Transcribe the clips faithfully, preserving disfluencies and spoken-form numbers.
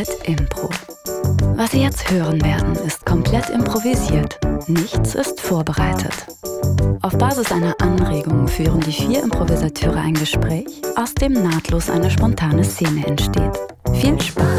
komplett Impro. Was Sie jetzt hören werden, ist komplett improvisiert. Nichts ist vorbereitet. Auf Basis einer Anregung führen die vier Improvisateure ein Gespräch, aus dem nahtlos eine spontane Szene entsteht. Viel Spaß!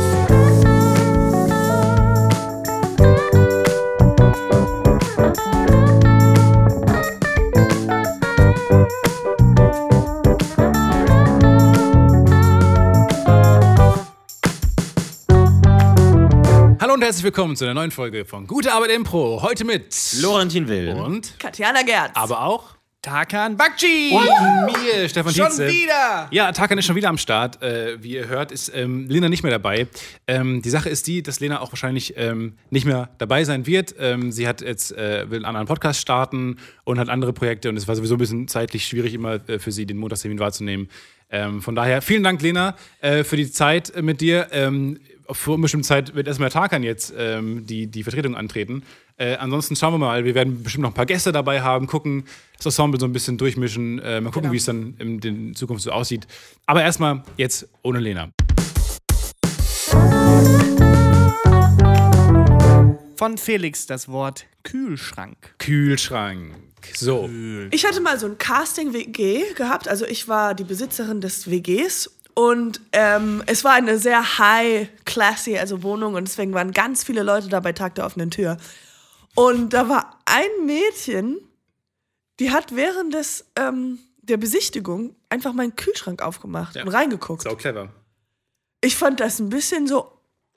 Hallo und herzlich willkommen zu einer neuen Folge von Gute Arbeit Impro. Heute mit Florentin Will und Katjana Gerz. aber auch Tarkan Bakci. und mir, Stefan Schon Tietze. wieder. Ja, Tarkan ist schon wieder am Start. Äh, wie ihr hört, ist ähm, Lena nicht mehr dabei. Ähm, die Sache ist die, dass Lena auch wahrscheinlich ähm, nicht mehr dabei sein wird. Ähm, sie hat jetzt äh, will einen anderen Podcast starten und hat andere Projekte und es war sowieso ein bisschen zeitlich schwierig immer äh, für sie, den Montagstermin wahrzunehmen. Ähm, von daher vielen Dank, Lena, äh, für die Zeit äh, mit dir. Ähm, Für unbestimmte Zeit wird erstmal Tarkan jetzt ähm, die, die Vertretung antreten. Äh, ansonsten schauen wir mal, wir werden bestimmt noch ein paar Gäste dabei haben, gucken, das Ensemble so ein bisschen durchmischen, äh, mal gucken, Genau. wie es dann in, in Zukunft so aussieht. Aber erstmal jetzt ohne Lena. Von Felix das Wort Kühlschrank. Kühlschrank. So. Ich hatte mal so ein Casting-W G gehabt, also ich war die Besitzerin des W Gs. Und ähm, es war eine sehr high-classy also Wohnung und deswegen waren ganz viele Leute da bei Tag der offenen Tür. Und da war ein Mädchen, die hat während des, ähm, der Besichtigung einfach meinen Kühlschrank aufgemacht Ja. und reingeguckt. Sau clever. Ich fand das ein bisschen so,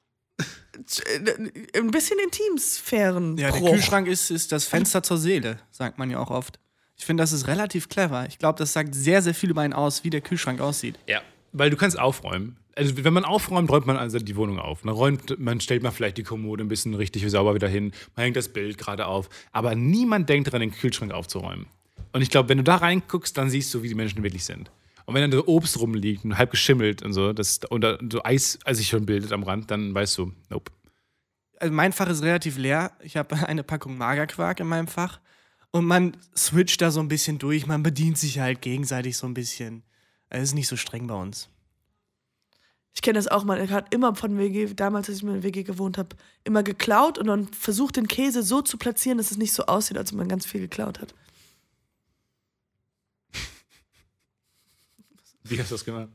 ein bisschen Intimsphären. Ja, der Kühlschrank ist, ist das Fenster zur Seele, sagt man ja auch oft. Ich finde, das ist relativ clever. Ich glaube, das sagt sehr, sehr viel über einen aus, wie der Kühlschrank aussieht. Ja, weil du kannst aufräumen. Also wenn man aufräumt, räumt man also die Wohnung auf. Man räumt, man stellt mal vielleicht die Kommode ein bisschen richtig sauber wieder hin. Man hängt das Bild gerade auf. Aber niemand denkt daran, den Kühlschrank aufzuräumen. Und ich glaube, wenn du da reinguckst, dann siehst du, wie die Menschen wirklich sind. Und wenn dann so Obst rumliegt und halb geschimmelt und so, das, und da so Eis also sich schon bildet am Rand, dann weißt du, nope. Also mein Fach ist relativ leer. Ich habe eine Packung Magerquark in meinem Fach. Und man switcht da so ein bisschen durch. Man bedient sich halt gegenseitig so ein bisschen. Es ist nicht so streng bei uns. Ich kenne das auch, man hat immer von W G, damals, als ich in W G gewohnt habe, immer geklaut und dann versucht, den Käse so zu platzieren, dass es nicht so aussieht, als ob man ganz viel geklaut hat. Wie hast du das gemacht?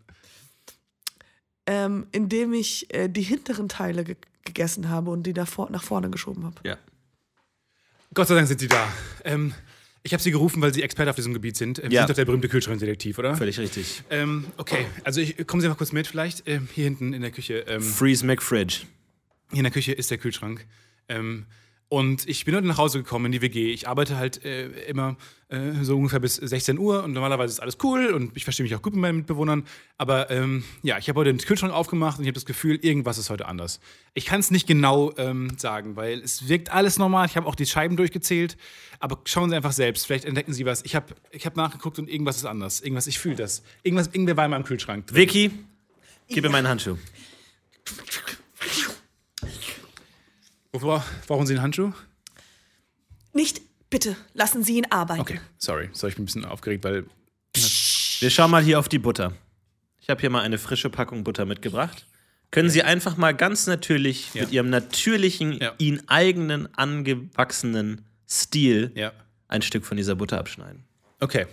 Ähm, indem ich äh, die hinteren Teile ge gegessen habe und die davor, nach vorne geschoben habe. Ja. Gott sei Dank sind sie da. Ähm, ich habe sie gerufen, weil sie Experte auf diesem Gebiet sind. Sie Ja. sind doch der berühmte Kühlschrankdetektiv, oder? Völlig richtig. Ähm, okay, also ich, kommen Sie mal kurz mit vielleicht. Ähm, hier hinten in der Küche. Ähm, Freeze McFridge. hier in der Küche ist der Kühlschrank. Ähm, und ich bin heute nach Hause gekommen in die W G. Ich arbeite halt äh, immer äh, so ungefähr bis sechzehn Uhr und normalerweise ist alles cool und ich verstehe mich auch gut mit meinen Mitbewohnern. Aber ähm, ja, ich habe heute den Kühlschrank aufgemacht und ich habe das Gefühl, irgendwas ist heute anders. Ich kann es nicht genau ähm, sagen, weil es wirkt alles normal. Ich habe auch die Scheiben durchgezählt. Aber schauen Sie einfach selbst, vielleicht entdecken Sie was. Ich habe ich hab nachgeguckt und irgendwas ist anders. Irgendwas, ich fühle das. Irgendwas, irgendwer war in meinem Kühlschrank drin. Vicky, gib mir meinen Handschuh. Wovor brauchen Sie einen Handschuh? Nicht, bitte, lassen Sie ihn arbeiten. Okay, sorry. Sorry, ich bin ein bisschen aufgeregt, weil Wir schauen mal hier auf die Butter. Ich habe hier mal eine frische Packung Butter mitgebracht. Können Sie einfach mal ganz natürlich Ja. mit Ihrem natürlichen, Ja. Ihnen eigenen, angewachsenen Stil ja. ein Stück von dieser Butter abschneiden? Okay.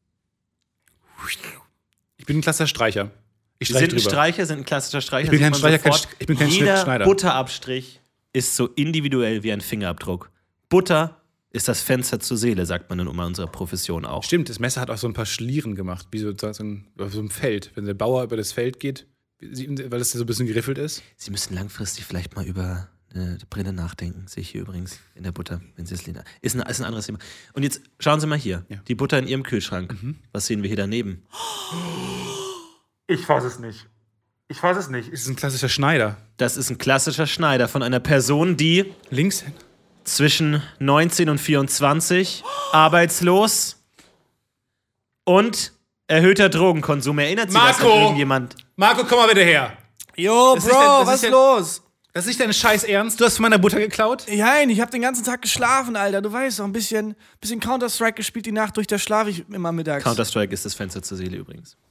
Ich bin ein klassischer Streicher. Ich Sie streiche sind ein drüber. Streicher, sind ein klassischer Streicher. Ich bin sieht kein man Streicher, kein sofort. Sch- ich bin kein Jeder Schneider. Butterabstrich ist so individuell wie ein Fingerabdruck. Butter ist das Fenster zur Seele, sagt man in unserer Profession auch. Stimmt, das Messer hat auch so ein paar Schlieren gemacht, wie so, so, ein, auf so ein Feld. Wenn der Bauer über das Feld geht, weil es so ein bisschen geriffelt ist. Sie müssen langfristig vielleicht mal über eine Brille nachdenken. Sehe ich hier übrigens in der Butter, wenn Sie es lesen. Ist ein, ist ein anderes Thema. Und jetzt schauen Sie mal hier. Ja. Die Butter in Ihrem Kühlschrank. Was sehen wir hier daneben? Ich weiß es nicht. Ich weiß es nicht. Es ist ein klassischer Schneider. Das ist ein klassischer Schneider von einer Person, die Links. zwischen neunzehn und vierundzwanzig, arbeitslos und erhöhter Drogenkonsum. Erinnert Sie das an Marco! irgendjemand? Marco, komm mal bitte her. Jo, Das Bro, ist ja- das was ist ja- los? Das ist nicht dein Scheiß Ernst. Du hast von meiner Butter geklaut? Nein, ich habe den ganzen Tag geschlafen, Alter. Du weißt doch, ein bisschen, bisschen Counter-Strike gespielt die Nacht durch, da schlafe ich immer mittags. Counter-Strike ist das Fenster zur Seele übrigens.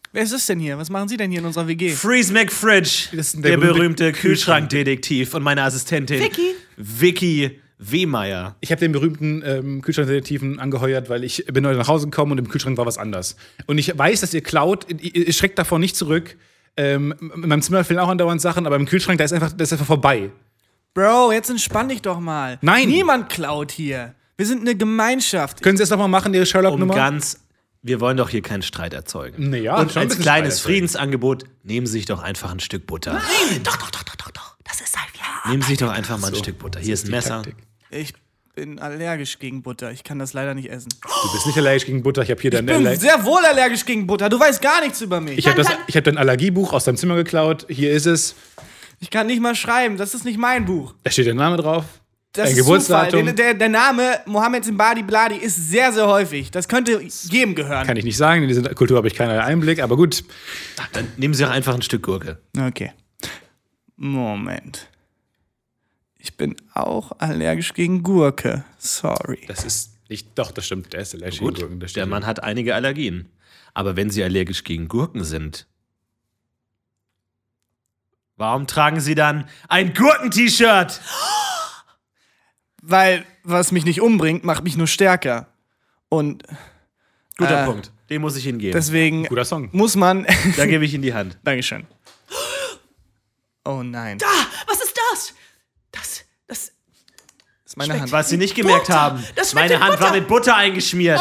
Wer ist es denn hier? Was machen Sie denn hier in unserer W G? Freeze McFridge, Das ist der, der berühmte, berühmte Kühlschrankdetektiv und meine Assistentin Vicky. Vicky Wehmeier. Ich habe den berühmten ähm, Kühlschrankdetektiven angeheuert, weil ich bin heute nach Hause gekommen und im Kühlschrank war was anders. Und ich weiß, dass ihr klaut, ihr, ihr schreckt davor nicht zurück. Ähm, in meinem Zimmer fehlen auch andauernd Sachen, aber im Kühlschrank, da ist einfach, das ist einfach vorbei. Bro, jetzt entspann dich doch mal. Nein. Niemand klaut hier. Wir sind eine Gemeinschaft. Können Sie das nochmal machen, Ihre Um Sherlock-Nummer? ganz, wir wollen doch hier keinen Streit erzeugen. Naja, und schon ein als bisschen kleines Streit erzeugen. Friedensangebot, nehmen Sie sich doch einfach ein Stück Butter. Nein, doch, doch, doch, doch, doch, doch. Das ist halt, ja. Nehmen Sie sich doch einfach mal ein Stück Butter. Hier ist ein die Messer. Taktik. Ich bin allergisch gegen Butter. Ich kann das leider nicht essen. Du bist nicht allergisch gegen Butter, ich habe hier dein Ich bin Aller- sehr wohl allergisch gegen Butter. Du weißt gar nichts über mich. Ich habe Dann- das- dann- ich hab dein Allergiebuch aus deinem Zimmer geklaut. Hier ist es. Ich kann nicht mal schreiben. Das ist nicht mein Buch. Da steht dein Name drauf. Das Dein ist Geburtsdatum. Zufall. Der, der, der Name Mohammed Zimbadi Bladi ist sehr, sehr häufig. Das könnte jedem gehören. Kann ich nicht sagen, in diese Kultur habe ich keinerlei Einblick, aber gut. Dann nehmen Sie doch einfach ein Stück Gurke. Okay. Moment. Ich bin auch allergisch gegen Gurke. Sorry. Das ist nicht. Doch, das stimmt. Der ist allergisch Gut, gegen Gurken. Das der stimmt. Mann hat einige Allergien. Aber wenn Sie allergisch gegen Gurken sind, warum tragen Sie dann ein Gurken-T-Shirt? Weil was mich nicht umbringt, macht mich nur stärker. Und Guter Äh, Punkt. Den muss ich Ihnen geben. deswegen Guter Song. muss man. Da gebe ich Ihnen die Hand. Dankeschön. Oh nein. Ah, was ist das? Das, das. Das ist meine schmeckt- Hand. Was Sie nicht gemerkt Butter. haben, Das schmeckt meine wie Hand war Butter. mit Butter eingeschmiert.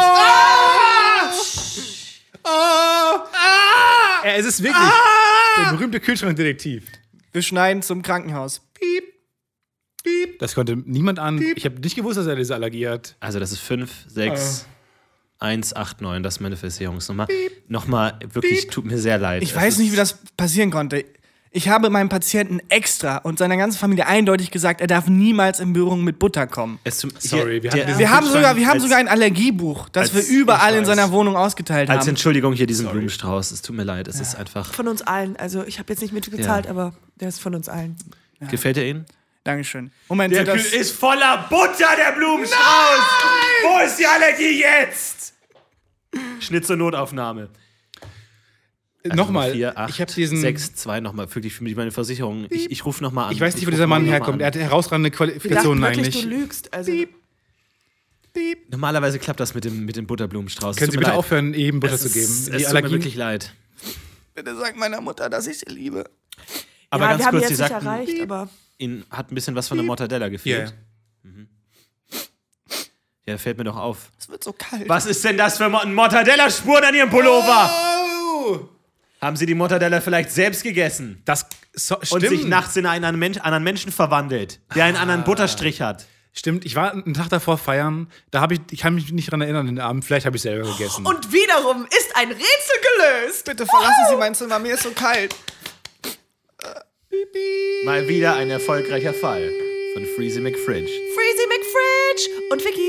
Ja, es ist wirklich der berühmte Kühlschrankdetektiv. Wir schneiden zum Krankenhaus. Piep. Piep. Das konnte niemand an. Ich habe nicht gewusst, dass er diese Allergie hat. Also das ist fünf, sechs, eins, acht, neun. Das ist meine Versicherungsnummer. Nochmal, wirklich, tut mir sehr leid. Ich Es weiß ist- nicht, wie das passieren konnte. Ich habe meinem Patienten extra und seiner ganzen Familie eindeutig gesagt, er darf niemals in Berührung mit Butter kommen. Es zum, Sorry, wir hatten der, diesen- Wir haben Kühlschrank sogar, wir haben als- sogar ein Allergiebuch, das als- wir überall ich in seiner weiß. Wohnung ausgeteilt Als haben. Entschuldigung hier diesen Blumenstrauß. Es tut mir leid, es ist einfach. Von uns allen. Also, ich habe jetzt nicht mitgezahlt, Ja. aber der ist von uns allen. Gefällt er Ihnen? Dankeschön. Moment, Der das, Kühl ist voller Butter, der Blumenstrauß! Wo ist die Allergie jetzt? Schnitt zur Notaufnahme. Nochmal, vier, acht, ich habe diesen. sechs, zwei nochmal. Wirklich für mich meine Versicherung. Ich, ich rufe nochmal an. Ich weiß nicht, wo ruf dieser Mann noch mal herkommt. an. Er hat herausragende Ich dachte Qualifikationen wirklich, eigentlich. du lügst. Also, Normalerweise klappt das mit dem, mit dem Butterblumenstrauß. Es Können tut Sie mir bitte leid. aufhören, eben Butter Es zu ist- geben? Es Die tut mir Allergien. wirklich leid. bitte sag meiner Mutter, dass ich sie liebe. Aber ja, ganz wir haben kurz, die Sie jetzt nicht sagten, erreicht, aber Ihnen hat ein bisschen was von der Mortadella Ja. gefehlt. Ja, fällt mir doch auf. Es wird so kalt. Was ist denn das für Mo- Mortadella-Spuren an Ihrem Pullover? Oh! Haben Sie die Mortadella vielleicht selbst gegessen? Das so, Und stimmt. sich nachts in einen anderen, Men anderen Menschen verwandelt, der einen anderen Butterstrich hat. Stimmt, ich war einen Tag davor feiern. Da habe ich, ich kann mich nicht dran erinnern, den Abend. Vielleicht habe ich selber gegessen. Und wiederum ist ein Rätsel gelöst. Bitte verlassen Sie mein Zimmer, mir ist so kalt. Mal wieder ein erfolgreicher Fall von Freezy McFridge. Freezy McFridge und Vicky.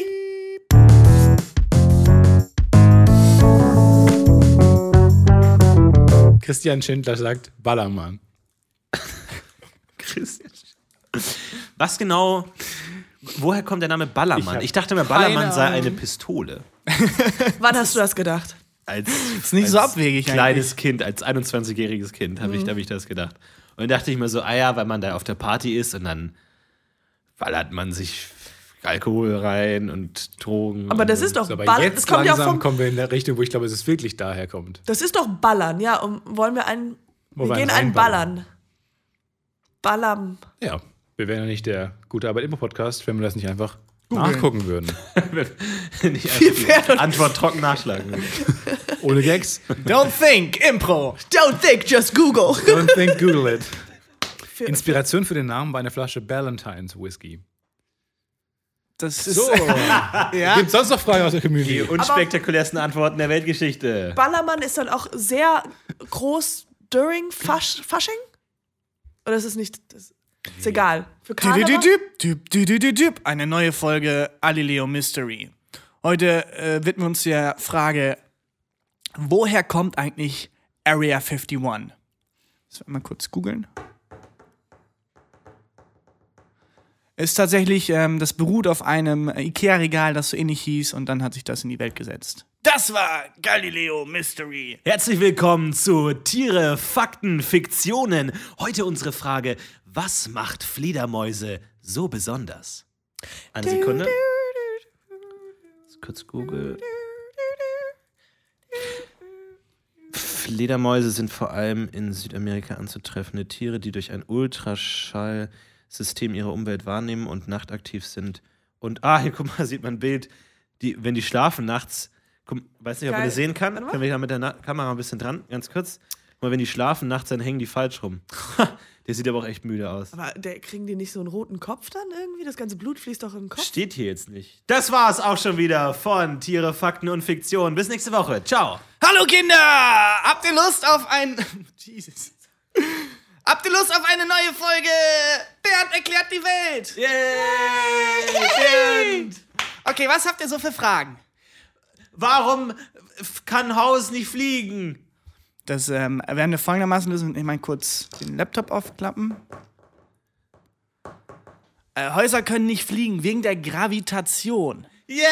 Christian Schindler sagt Ballermann. Christian. Was genau, woher kommt der Name Ich Ballermann? hab Ich, dachte mir, Ballermann keine sei Ahnung. eine Pistole. Wann hast du das gedacht? Als, Ist nicht so abwegig kleines Kind, als einundzwanzigjähriges Kind habe ich, hab ich das gedacht. Und dann dachte ich mir so, ah ja, weil man da auf der Party ist und dann ballert man sich Alkohol rein und Drogen. Aber das und ist doch Aber Ball. jetzt Das kommt ja auch langsam vom. kommen wir in der Richtung, wo ich glaube, dass es wirklich daher kommt. Das ist doch Ballern, ja. Und wollen wir einen. Wo wir wir gehen einen einen reinballern. Ballern. Ballern. Ja, wir wären ja nicht der Gute Arbeit Info Podcast, wenn wir das nicht einfach nachgucken würden. Nicht einfach die Antwort trocken nachschlagen. Ohne Gags. Don't think, Impro. Don't think, just Google. Don't think, Google it. Für- Inspiration für den Namen war eine Flasche Ballantines Whisky. Das ist. So. Ja. Gibt sonst noch Fragen aus der Die Community? unspektakulärsten Antworten der Weltgeschichte. Ballermann ist dann auch sehr groß during Fasch, Fasching? Oder ist es nicht. Das ist egal. Für Karneval? Düdüdüdüb, düb, düdüdüdüb. Eine neue Folge Galileo Mystery. Heute äh, widmen wir uns der Frage, woher kommt eigentlich Area einundfünfzig? Das werden wir mal kurz googeln. Ist tatsächlich, ähm, das beruht auf einem Ikea-Regal, das so ähnlich hieß, und dann hat sich das in die Welt gesetzt. Da Das war Galileo Mystery. Herzlich willkommen zu Tiere, Fakten, Fiktionen. Heute unsere Frage, was macht Fledermäuse so besonders? Eine Sekunde. Kurz Google. Fledermäuse sind vor allem in Südamerika anzutreffende Tiere, die durch ein Ultraschallsystem ihre Umwelt wahrnehmen und nachtaktiv sind. Und, ah, hier, guck mal, sieht man ein Bild, die, wenn die schlafen nachts, guck, weiß nicht, ob Geil. man das sehen kann, können wir da mit der Na- Kamera ein bisschen dran, ganz kurz. Guck mal, wenn die schlafen nachts, dann hängen die falsch rum. Der sieht aber auch echt müde aus. Aber der, kriegen die nicht so einen roten Kopf dann irgendwie? Das ganze Blut fließt doch in den Kopf. Steht hier jetzt nicht. Das war's auch schon wieder von Tiere, Fakten und Fiktion. Bis nächste Woche. Ciao. Hallo Kinder! Habt ihr Lust auf ein... Jesus. Habt ihr Lust auf eine neue Folge? Bernd erklärt die Welt. Yay! Okay, was habt ihr so für Fragen? Warum kann Haus nicht fliegen? Das ähm, werden wir folgendermaßen lösen. Ich meine, kurz den Laptop aufklappen. Äh, Häuser können nicht fliegen wegen der Gravitation. Yay!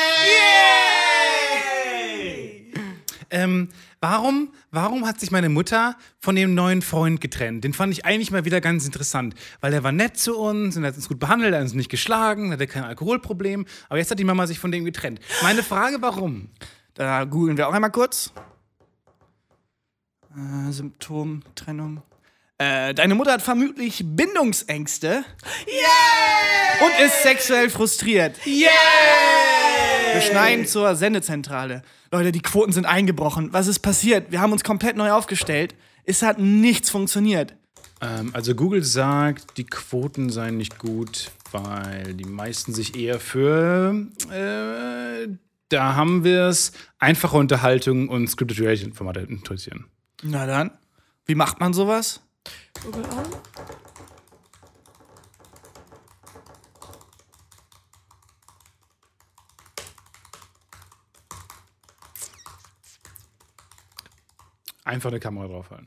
Ähm, warum, warum hat sich meine Mutter von dem neuen Freund getrennt? Den fand ich eigentlich mal wieder ganz interessant, weil der war nett zu uns und er hat uns gut behandelt, er hat uns nicht geschlagen, hatte kein Alkoholproblem, aber jetzt hat die Mama sich von dem getrennt. Meine Frage, warum? Da googeln wir auch einmal kurz. Äh, Symptom, Trennung. Äh, deine Mutter hat vermutlich Bindungsängste. Yeah! Und ist sexuell frustriert. Yeah! Wir schneiden zur Sendezentrale. Leute, die Quoten sind eingebrochen. Was ist passiert? Wir haben uns komplett neu aufgestellt. Es hat nichts funktioniert. Ähm, also Google sagt, die Quoten seien nicht gut, weil die meisten sich eher für, äh, da haben wir es, einfache Unterhaltung und Scripted Reality-Formate interessieren. Na dann, wie macht man sowas? Google an. Einfach eine Kamera draufhalten.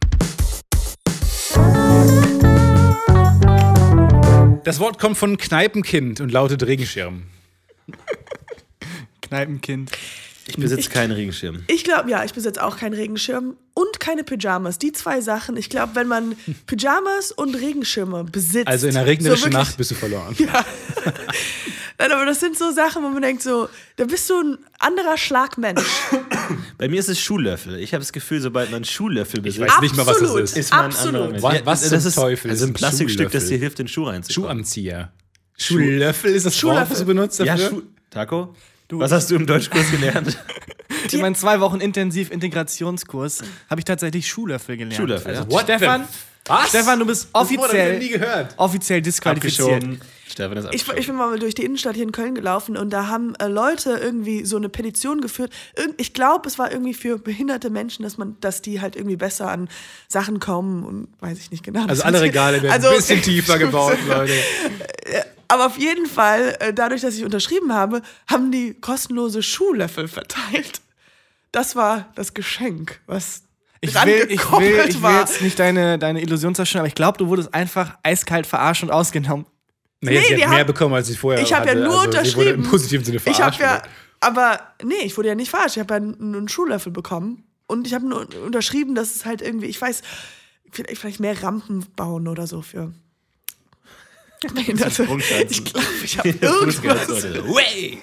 Das Wort kommt von Kneipenkind und lautet Regenschirm. Kneipenkind. Ich besitze keinen Regenschirm. Ich glaube, ja, ich besitze auch keinen Regenschirm und keine Pyjamas. Die zwei Sachen, ich glaube, wenn man Pyjamas und Regenschirme besitzt. Also in einer regnerischen so wirklich- Nacht bist du verloren. Ja. Nein, aber das sind so Sachen, wo man denkt so, da bist du ein anderer Schlagmensch. Bei mir ist es Schuhlöffel. Ich habe das Gefühl, sobald man Schuhlöffel besitzt, weiß nicht mal, was das Absolut. ist. ist man ein Absolut. anderer Mensch. Was- was das zum ist Teufel also ist ein ein Plastikstück, das Schuhlöffel? dir hilft, den Schuh reinzukommen. Schuhanzieher. Schuhlöffel ist das Wort, Schuhlöffel. was du benutzt dafür? Ja, Schuh. Taco? Was hast du im Deutschkurs gelernt? In meinen zwei Wochen Intensiv-Integrationskurs habe ich tatsächlich Schuhlöffel gelernt. Schuhlöffel, ja. What Stefan, the- Was? Stefan, du bist Das Wort hab ich offiziell, noch nie gehört. offiziell disqualifiziert. Abgeschoben. Stefan ist Ich, abgeschoben. ich bin mal durch die Innenstadt hier in Köln gelaufen und da haben äh, Leute irgendwie so eine Petition geführt. Irg ich glaube, es war irgendwie für behinderte Menschen, dass man, dass die halt irgendwie besser an Sachen kommen und weiß ich nicht genau. Also Das alle ist- Regale werden Also- ein bisschen tiefer gebaut, Leute. Aber auf jeden Fall, äh, dadurch, dass ich unterschrieben habe, haben die kostenlose Schuhlöffel verteilt. Das war das Geschenk, was Ich will, ich will, rangekoppelt ich will war. jetzt nicht deine, deine Illusion zerstören, aber ich glaube, du wurdest einfach eiskalt verarscht und ausgenommen. Nee, Nee, sie die hat mehr haben- bekommen, als sie vorher Ich habe ja hatte. nur also, Sie wurde unterschrieben. im positiven Sinne Ich verarscht. habe ja, aber nee, ich wurde ja nicht verarscht. Ich habe ja einen, einen Schuhlöffel bekommen und ich habe nur unterschrieben, dass es halt irgendwie, ich weiß, vielleicht, vielleicht mehr Rampen bauen oder so für Behinderte. Sprungschanzen. Ich glaube, ich habe irgendwas. Way!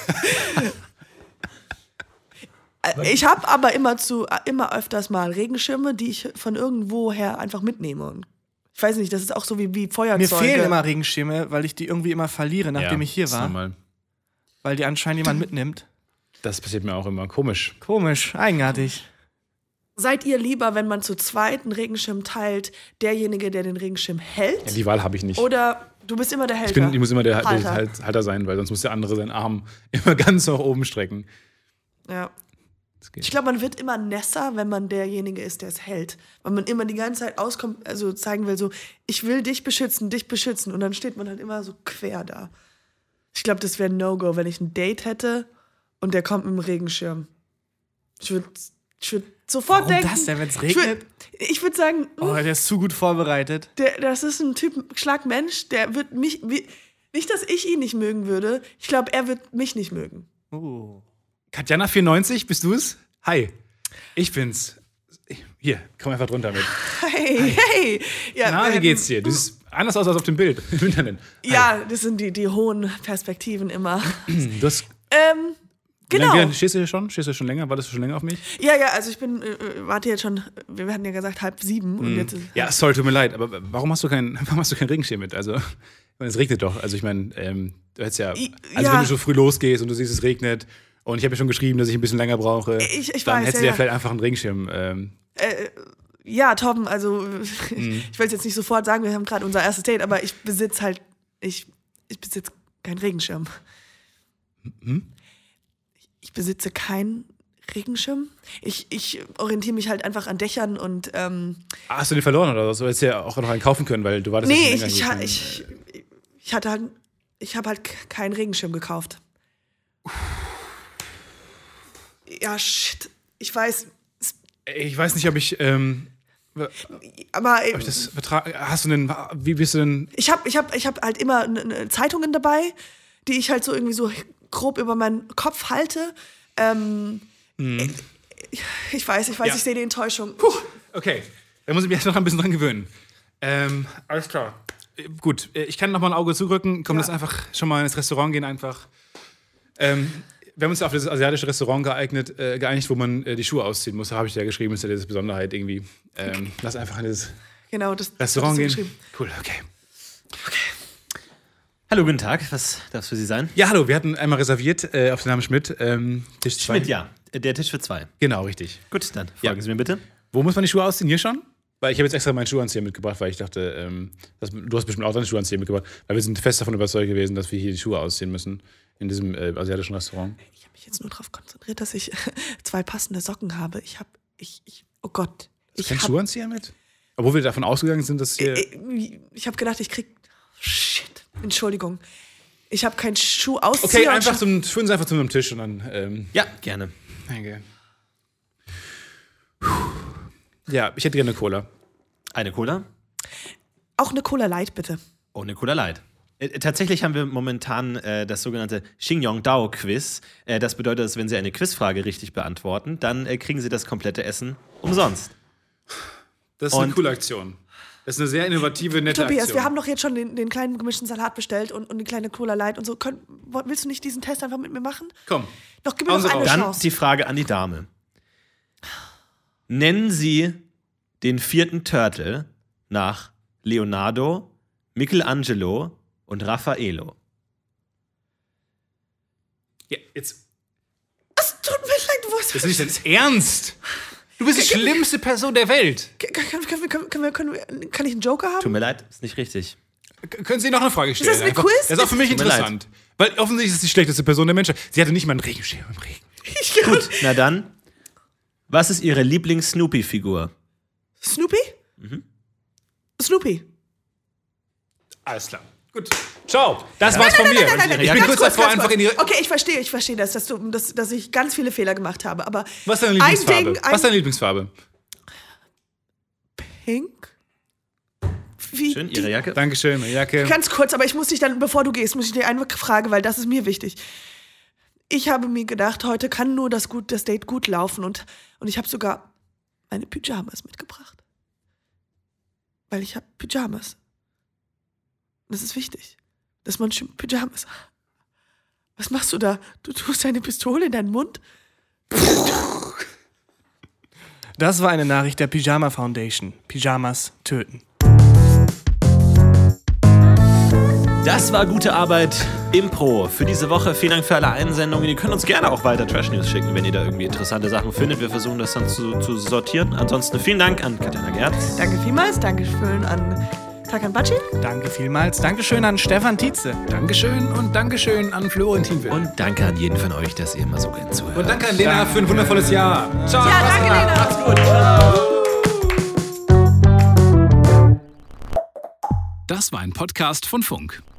Ich habe aber immer zu immer öfters mal Regenschirme, die ich von irgendwoher einfach mitnehme. Und ich weiß nicht, das ist auch so wie, wie Feuerzeuge. Mir fehlen immer Regenschirme, weil ich die irgendwie immer verliere, nachdem ich hier das ist war. normal. Weil die anscheinend jemand mitnimmt. Das passiert mir auch immer. Komisch. Komisch, eigenartig. Seid ihr lieber, wenn man zu zweit einen Regenschirm teilt, derjenige, der den Regenschirm hält? Ja, die Wahl habe ich nicht. Oder du bist immer der Hälter? Ich, bin, ich muss immer der, der Halter. Halt- Halter sein, weil sonst muss der andere seinen Arm immer ganz nach oben strecken. Ja. Das geht. Ich glaube, man wird immer nässer, wenn man derjenige ist, der es hält. Weil man immer die ganze Zeit auskommt, also zeigen will, so, ich will dich beschützen, dich beschützen. Und dann steht man halt immer so quer da. Ich glaube, das wäre ein No-Go, wenn ich ein Date hätte und der kommt mit dem Regenschirm. Ich würde ich würd sofort Warum denken. das denn, wenn's Ich regnet? würd, ich würde sagen, Oh, der ist zu gut vorbereitet. der, das ist ein Typ Schlagmensch, der wird mich. Wie, nicht, dass ich ihn nicht mögen würde. Ich glaube, er wird mich nicht mögen. Oh. Katjana vierundneunzig, bist du es? Hi. Ich bin's. Hier, komm einfach drunter mit. Hey, hey. Ja, Na, wie ähm, geht's dir? Du siehst anders aus als auf dem Bild im Internet. Hi. Ja, das sind die, die hohen Perspektiven immer. Du hast, ähm, wie genau. lange, stehst du hier schon? Stehst du schon länger? Wartest du schon länger auf mich? Ja, ja, also ich bin, äh, warte jetzt schon, wir hatten ja gesagt halb sieben und jetzt ist Ja, sorry, tut mir leid, aber warum hast du keinen, warum hast du keinen Regenschirm mit? Also, ich meine, es regnet doch. Also ich meine, ähm, du hättest ja, also ja. wenn du so früh losgehst und du siehst, es regnet und ich habe ja schon geschrieben, dass ich ein bisschen länger brauche, Ich- ich dann weiß, hättest ja, du ja ja. vielleicht einfach einen Regenschirm. Ähm, Äh, ja, Torben, also Mhm. ich will es jetzt nicht sofort sagen, wir haben gerade unser erstes Date, aber ich besitze halt, ich, ich besitze keinen Regenschirm. Hm? Ich besitze keinen Regenschirm. Ich, ich orientiere mich halt einfach an Dächern und ähm, hast du den verloren oder was? Du hättest ja auch noch einen kaufen können, weil du wartest nee, ja ich, schon ich, länger ha- hier. ich, ich hatte halt, ich habe halt keinen Regenschirm gekauft. Ja, shit. Ich weiß, es- Ich weiß nicht, ob ich, ähm, aber äh, ob ich das vertrag. Hast du denn, wie bist du denn? ich habe ich hab, ich hab halt immer ne, ne Zeitungen dabei, die ich halt so irgendwie so grob über meinen Kopf halte. Ähm, ich, ich weiß, ich weiß, Ja. ich sehe die Enttäuschung. Puh. Okay, da muss ich mich erst noch ein bisschen dran gewöhnen. Ähm, alles klar. Äh, Gut, äh, ich kann noch mal ein Auge zurücken. Komm, Ja. lass einfach schon mal ins Restaurant gehen einfach. Ähm, wir haben uns auf das asiatische Restaurant geeignet, äh, geeinigt, wo man äh, die Schuhe ausziehen muss. Da habe ich ja geschrieben, ist ja diese Besonderheit irgendwie. Ähm, lass einfach in das Genau, das Restaurant das hast gehen. du geschrieben. Cool, okay. Hallo, guten Tag. Was darf es für Sie sein? Ja, hallo, wir hatten einmal reserviert äh, auf den Namen Schmidt. Ähm, Tisch zwei. Schmidt, ja. Der Tisch für zwei. Genau, richtig. Gut, dann Ja. fragen Sie mir bitte. Wo muss man die Schuhe ausziehen? Hier schon? Weil ich habe jetzt extra meinen Schuhanzieher mitgebracht, weil ich dachte, ähm, das, du hast bestimmt auch deinen Schuhanzieher mitgebracht. Weil wir sind fest davon überzeugt gewesen, dass wir hier die Schuhe ausziehen müssen in diesem äh, asiatischen Restaurant. Ich habe mich jetzt nur darauf konzentriert, dass ich zwei passende Socken habe. Ich habe, ich, ich, oh Gott. Ich Kein hab- Schuhanzieher mit? Obwohl wir davon ausgegangen sind, dass hier. Ich, ich habe gedacht, ich krieg. Shit. Entschuldigung. Ich habe keinen Schuh ausziehen. Okay, einfach zum, führen Sie einfach zu einem Tisch und dann. Ähm, Ja, gerne. danke. Ja, ich hätte gerne eine Cola. Eine Cola? Auch eine Cola Light, bitte. Oh, eine Cola Light. Äh, Tatsächlich haben wir momentan äh, das sogenannte Xingyong-Dao-Quiz. Äh, das bedeutet, dass wenn Sie eine Quizfrage richtig beantworten, dann äh, kriegen Sie das komplette Essen umsonst. Das ist eine Und- coole Aktion. Das ist eine sehr innovative, nette Tobias, Aktion. wir haben doch jetzt schon den, den kleinen gemischten Salat bestellt und, und die kleine Cola Light und so. Können, willst du nicht diesen Test einfach mit mir machen? Komm. Doch, gib mir Hauen noch Sie eine raus. Dann Chance. die Frage an die Dame. Nennen Sie den vierten Turtle nach Leonardo, Michelangelo und Raffaello. Ja, jetzt. Es tut mir leid, du warst. Das ist nicht dein Ernst. Du bist die schlimmste Person der Welt. Können, können, wir- können, können wir, können wir, kann ich einen Joker haben? Tut mir leid, ist nicht richtig. K- Können Sie noch eine Frage stellen? das ein Einfach- Quiz? Das ist auch für mich Tut mir leid. interessant. Weil offensichtlich ist es die schlechteste Person der Menschheit. Sie hatte nicht mal einen Regenschirm im Regen. Ich, Gut, na dann. Was ist Ihre Lieblings-Snoopy-Figur? Snoopy? Mhm. Snoopy. Alles klar. Gut. Ciao. Das war's von mir. Nein, nein, nein, ich nein, bin ganz kurz davor, einfach in die. Okay, ich verstehe, ich verstehe das, dass, du, dass, dass ich ganz viele Fehler gemacht habe. Aber Was ist deine ein Lieblingsfarbe? Ding, ein Was ist deine Lieblingsfarbe? Pink? Wie Schön, die- Ihre Jacke. Dankeschön, meine Jacke. Ganz kurz, aber ich muss dich dann, bevor du gehst, muss ich dir eine Frage, weil das ist mir wichtig. Ich habe mir gedacht, heute kann nur das, gut, das Date gut laufen und, und ich habe sogar meine Pyjamas mitgebracht. Weil ich habe Pyjamas. Das ist wichtig, dass man schön Pyjamas hat. Was machst du da? Du tust deine Pistole in deinen Mund? Das war eine Nachricht der Pyjama Foundation. Pyjamas töten. Das war gute Arbeit Impro für diese Woche. Vielen Dank für alle Einsendungen. Ihr könnt uns gerne auch weiter Trash News schicken, wenn ihr da irgendwie interessante Sachen findet. Wir versuchen das dann zu, zu sortieren. Ansonsten vielen Dank an Katjana Gerz. Danke vielmals, Dankeschön an Tarkan Baci. Danke vielmals. Dankeschön an Stefan Tietze. Dankeschön und Dankeschön an Florentin Will. Und danke an jeden von euch, dass ihr immer so gern zuhört. Und danke an Lena für ein wundervolles Jahr. Ciao. Ja, danke, Lena. Macht's gut. Ciao. Das war ein Podcast von Funk.